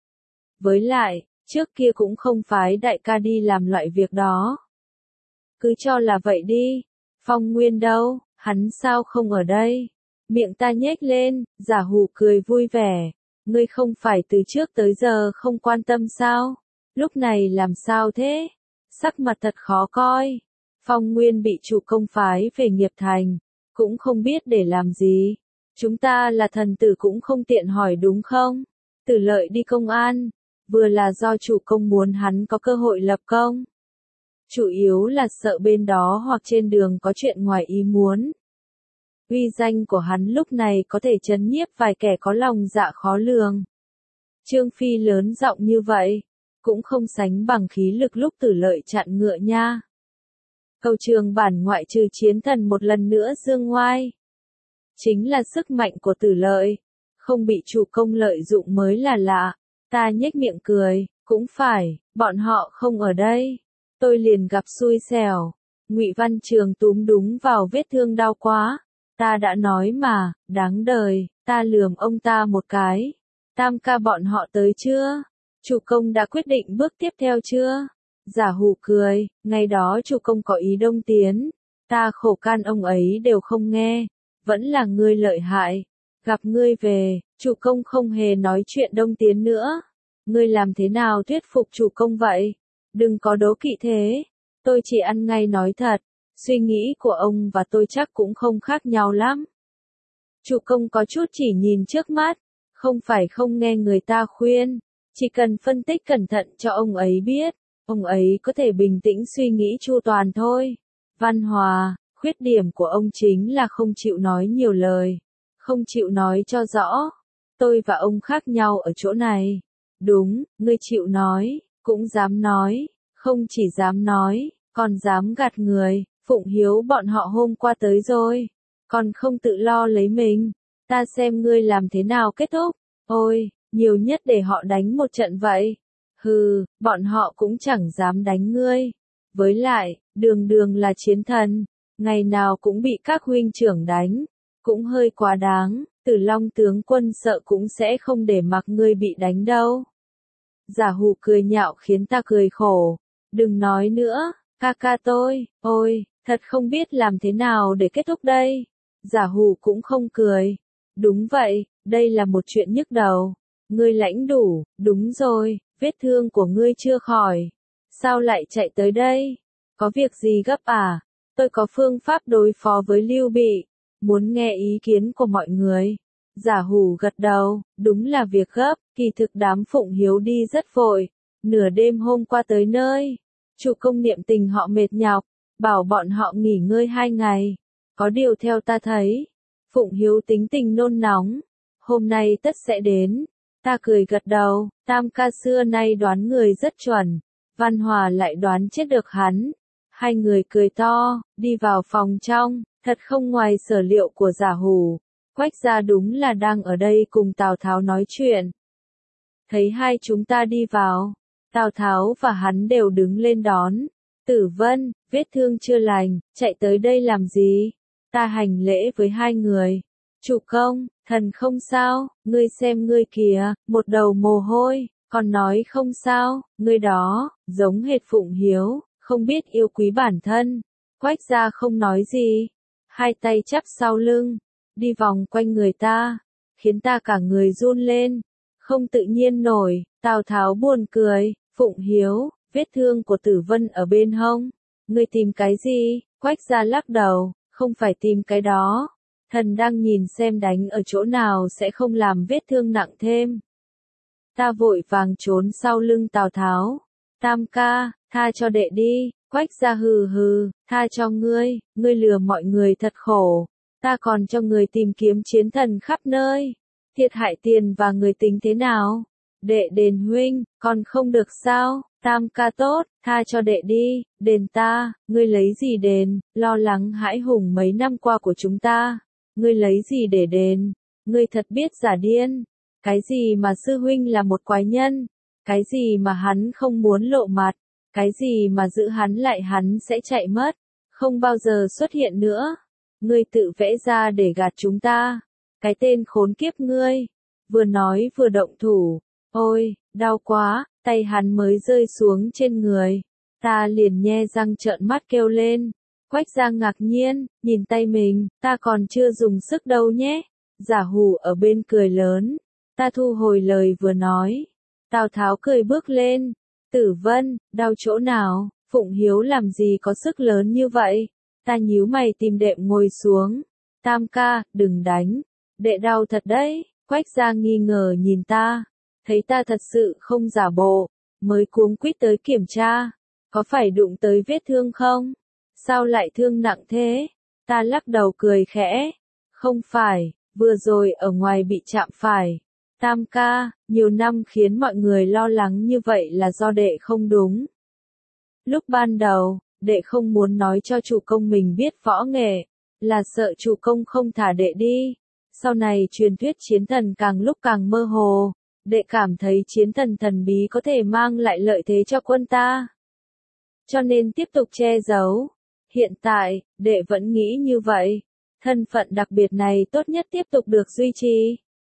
Speaker 1: Với lại, trước kia cũng không phái đại ca đi làm loại việc đó. Cứ cho là vậy đi. Phong Nguyên đâu, hắn sao không ở đây? Miệng ta nhếch lên, Giả Hủ cười vui vẻ. Ngươi không phải từ trước tới giờ không quan tâm sao? Lúc này làm sao thế? Sắc mặt thật khó coi. Phong Nguyên bị chủ công phái về nghiệp thành, cũng không biết để làm gì. Chúng ta là thần tử cũng không tiện hỏi đúng không? Tử Lợi đi công an, vừa là do chủ công muốn hắn có cơ hội lập công. Chủ yếu là sợ bên đó hoặc trên đường có chuyện ngoài ý muốn. Uy danh của hắn lúc này có thể chấn nhiếp vài kẻ có lòng dạ khó lường. Trương Phi lớn giọng như vậy, cũng không sánh bằng khí lực lúc Tử Lợi chặn ngựa nha. Cầu Trường bản ngoại trừ chiến thần một lần nữa dương ngoai. Chính là sức mạnh của Tử Lợi, không bị chủ công lợi dụng mới là lạ. Ta nhếch miệng cười, cũng phải, bọn họ không ở đây. Tôi liền gặp xui xẻo. Ngụy Văn Trường túm đúng vào vết thương đau quá. Ta đã nói mà, đáng đời, ta lườm ông ta một cái. Tam ca bọn họ tới chưa? Chủ công đã quyết định bước tiếp theo chưa? Giả Hủ cười, ngày đó chủ công có ý đông tiến. Ta khổ can ông ấy đều không nghe. Vẫn là ngươi lợi hại. Gặp ngươi về, chủ công không hề nói chuyện đông tiến nữa. Ngươi làm thế nào thuyết phục chủ công vậy? Đừng có đố kỵ thế. Tôi chỉ ăn ngay nói thật. Suy nghĩ của ông và tôi chắc cũng không khác nhau lắm. Chủ công có chút chỉ nhìn trước mắt. Không phải không nghe người ta khuyên. Chỉ cần phân tích cẩn thận cho ông ấy biết. Ông ấy có thể bình tĩnh suy nghĩ chu toàn thôi. Văn Hòa, khuyết điểm của ông chính là không chịu nói nhiều lời, không chịu nói cho rõ. Tôi và ông khác nhau ở chỗ này. Đúng, ngươi chịu nói, cũng dám nói, không chỉ dám nói, còn dám gạt người. Phụng Hiếu bọn họ hôm qua tới rồi, còn không tự lo lấy mình. Ta xem ngươi làm thế nào kết thúc. Ôi, nhiều nhất để họ đánh một trận vậy. Hừ, bọn họ cũng chẳng dám đánh ngươi. Với lại, Đường Đường là chiến thần, ngày nào cũng bị các huynh trưởng đánh, cũng hơi quá đáng. Tử Long tướng quân sợ cũng sẽ không để mặc ngươi bị đánh đâu. Giả Hủ cười nhạo khiến ta cười khổ. Đừng nói nữa, ca ca tôi, ôi, thật không biết làm thế nào để kết thúc đây. Giả Hủ cũng không cười. Đúng vậy, đây là một chuyện nhức đầu. Ngươi lãnh đủ, đúng rồi, vết thương của ngươi chưa khỏi. Sao lại chạy tới đây? Có việc gì gấp à? Tôi có phương pháp đối phó với Lưu Bị, muốn nghe ý kiến của mọi người. Giả Hủ gật đầu, đúng là việc gấp, kỳ thực đám Phụng Hiếu đi rất vội. Nửa đêm hôm qua tới nơi, chủ công niệm tình họ mệt nhọc, bảo bọn họ nghỉ ngơi hai ngày. Có điều theo ta thấy, Phụng Hiếu tính tình nôn nóng, hôm nay tất sẽ đến. Ta cười gật đầu, Tam ca xưa nay đoán người rất chuẩn, Văn Hòa lại đoán chết được hắn. Hai người cười to, đi vào phòng trong, thật không ngoài sở liệu của Giả Hủ. Quách gia đúng là đang ở đây cùng Tào Tháo nói chuyện. Thấy hai chúng ta đi vào, Tào Tháo và hắn đều đứng lên đón. Tử Vân, vết thương chưa lành, chạy tới đây làm gì? Ta hành lễ với hai người. Chủ công, thần không sao, ngươi xem ngươi kìa, một đầu mồ hôi, còn nói không sao, ngươi đó, giống hệt Phụng Hiếu, không biết yêu quý bản thân. Quách gia không nói gì, hai tay chắp sau lưng, đi vòng quanh người ta, khiến ta cả người run lên, không tự nhiên nổi. Tào Tháo buồn cười, Phụng Hiếu, vết thương của Tử Vân ở bên hông, ngươi tìm cái gì? Quách gia lắc đầu, không phải tìm cái đó, thần đang nhìn xem đánh ở chỗ nào sẽ không làm vết thương nặng thêm. Ta vội vàng trốn sau lưng Tào Tháo. Tam ca, tha cho đệ đi. Quách gia hừ hừ, tha cho ngươi, ngươi lừa mọi người thật khổ. Ta còn cho người tìm kiếm chiến thần khắp nơi. Thiệt hại tiền và người tính thế nào? Đệ đền huynh, còn không được sao? Tam ca tốt, tha cho đệ đi, đền ta, ngươi lấy gì đền? Lo lắng hãi hùng mấy năm qua của chúng ta, ngươi lấy gì để đền? Ngươi thật biết giả điên. Cái gì mà sư huynh là một quái nhân? Cái gì mà hắn không muốn lộ mặt? Cái gì mà giữ hắn lại hắn sẽ chạy mất, không bao giờ xuất hiện nữa? Ngươi tự vẽ ra để gạt chúng ta. Cái tên khốn kiếp ngươi. Vừa nói vừa động thủ. Ôi, đau quá, tay hắn mới rơi xuống trên người. Ta liền nhe răng trợn mắt kêu lên. Quách gia ngạc nhiên, nhìn tay mình, ta còn chưa dùng sức đâu nhé. Giả Hủ ở bên cười lớn. Ta thu hồi lời vừa nói. Tào Tháo cười bước lên. Tử Vân, đau chỗ nào? Phụng Hiếu làm gì có sức lớn như vậy? Ta nhíu mày tìm đệm ngồi xuống. Tam ca, đừng đánh. Đệ đau thật đấy. Quách gia nghi ngờ nhìn ta. Thấy ta thật sự không giả bộ, mới cuống quýt tới kiểm tra. Có phải đụng tới vết thương không? Sao lại thương nặng thế? Ta lắc đầu cười khẽ. Không phải, vừa rồi ở ngoài bị chạm phải. Tam ca, nhiều năm khiến mọi người lo lắng như vậy là do đệ không đúng. Lúc ban đầu, đệ không muốn nói cho chủ công mình biết võ nghệ, là sợ chủ công không thả đệ đi. Sau này truyền thuyết chiến thần càng lúc càng mơ hồ, đệ cảm thấy chiến thần thần bí có thể mang lại lợi thế cho quân ta. Cho nên tiếp tục che giấu. Hiện tại, đệ vẫn nghĩ như vậy. Thân phận đặc biệt này tốt nhất tiếp tục được duy trì.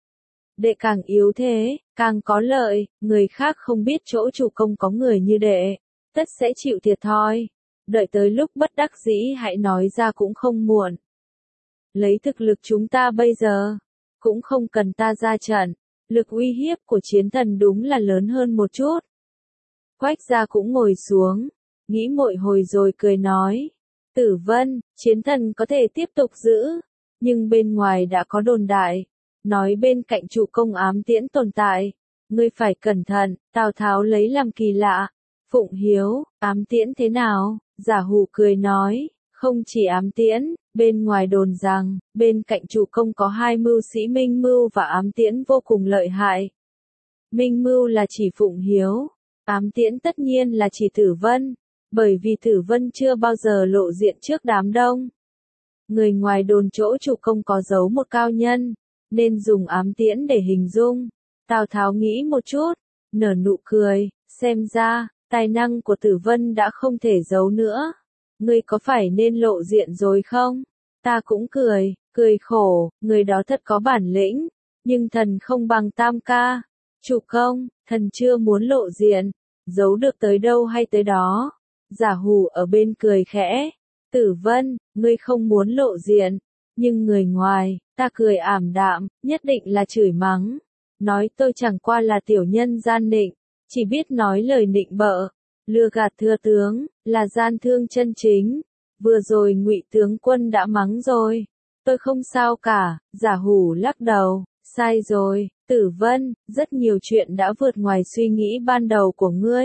Speaker 1: Đệ càng yếu thế, càng có lợi, người khác không biết chỗ chủ công có người như đệ, tất sẽ chịu thiệt thòi. Đợi tới lúc bất đắc dĩ hãy nói ra cũng không muộn. Lấy thực lực chúng ta bây giờ, cũng không cần ta ra trận, lực uy hiếp của chiến thần đúng là lớn hơn một chút. Quách gia cũng ngồi xuống, nghĩ một hồi rồi cười nói. Tử Vân, chiến thần có thể tiếp tục giữ, nhưng bên ngoài đã có đồn đại. Nói bên cạnh chủ công ám tiễn tồn tại, ngươi phải cẩn thận. Tào Tháo lấy làm kỳ lạ. Phụng Hiếu, ám tiễn thế nào? Giả hủ cười nói, không chỉ ám tiễn, bên ngoài đồn rằng, bên cạnh chủ công có hai mưu sĩ Minh Mưu và ám tiễn vô cùng lợi hại. Minh Mưu là chỉ Phụng Hiếu, ám tiễn tất nhiên là chỉ Tử Vân, bởi vì Tử Vân chưa bao giờ lộ diện trước đám đông. Người ngoài đồn chỗ chủ công có giấu một cao nhân, nên dùng ám tiễn để hình dung. Tào Tháo nghĩ một chút, nở nụ cười, xem ra, tài năng của Tử Vân đã không thể giấu nữa. Ngươi có phải nên lộ diện rồi không? Ta cũng cười, cười khổ, người đó thật có bản lĩnh, nhưng thần không bằng Tam ca. Chủ công, thần chưa muốn lộ diện, giấu được tới đâu hay tới đó. Giả hủ ở bên cười khẽ, Tử Vân, ngươi không muốn lộ diện, nhưng người ngoài, ta cười ảm đạm, nhất định là chửi mắng. Nói tôi chẳng qua là tiểu nhân gian nịnh, chỉ biết nói lời nịnh bợ, lừa gạt thừa tướng, là gian thương chân chính. Vừa rồi Ngụy tướng quân đã mắng rồi, tôi không sao cả. Giả hủ lắc đầu, sai rồi, Tử Vân, rất nhiều chuyện đã vượt ngoài suy nghĩ ban đầu của ngươi.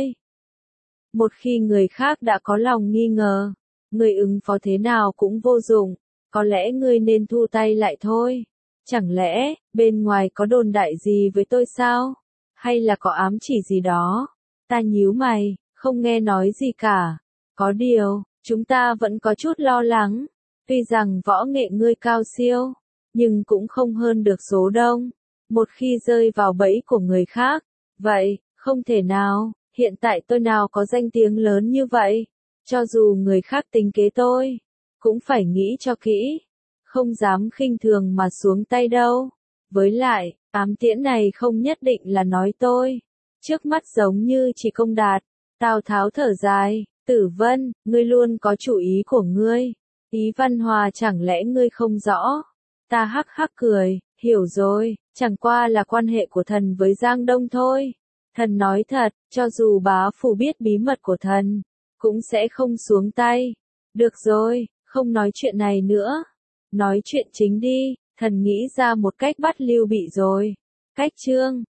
Speaker 1: Một khi người khác đã có lòng nghi ngờ, ngươi ứng phó thế nào cũng vô dụng, có lẽ ngươi nên thu tay lại thôi. Chẳng lẽ, bên ngoài có đồn đại gì với tôi sao? Hay là có ám chỉ gì đó? Ta nhíu mày, không nghe nói gì cả. Có điều, chúng ta vẫn có chút lo lắng. Tuy rằng võ nghệ ngươi cao siêu, nhưng cũng không hơn được số đông. Một khi rơi vào bẫy của người khác, vậy, không thể nào, hiện tại tôi nào có danh tiếng lớn như vậy. Cho dù người khác tính kế tôi, cũng phải nghĩ cho kỹ. Không dám khinh thường mà xuống tay đâu. Với lại, ám tiễn này không nhất định là nói tôi. Trước mắt giống như chỉ công đạt. Tào Tháo thở dài, Tử Vân, ngươi luôn có chủ ý của ngươi. Ý Văn Hòa chẳng lẽ ngươi không rõ? Ta hắc hắc cười, hiểu rồi, chẳng qua là quan hệ của thần với Giang Đông thôi. Thần nói thật, cho dù bá phủ biết bí mật của thần, cũng sẽ không xuống tay. Được rồi, không nói chuyện này nữa. Nói chuyện chính đi, thần nghĩ ra một cách bắt Lưu Bị rồi. Cách chương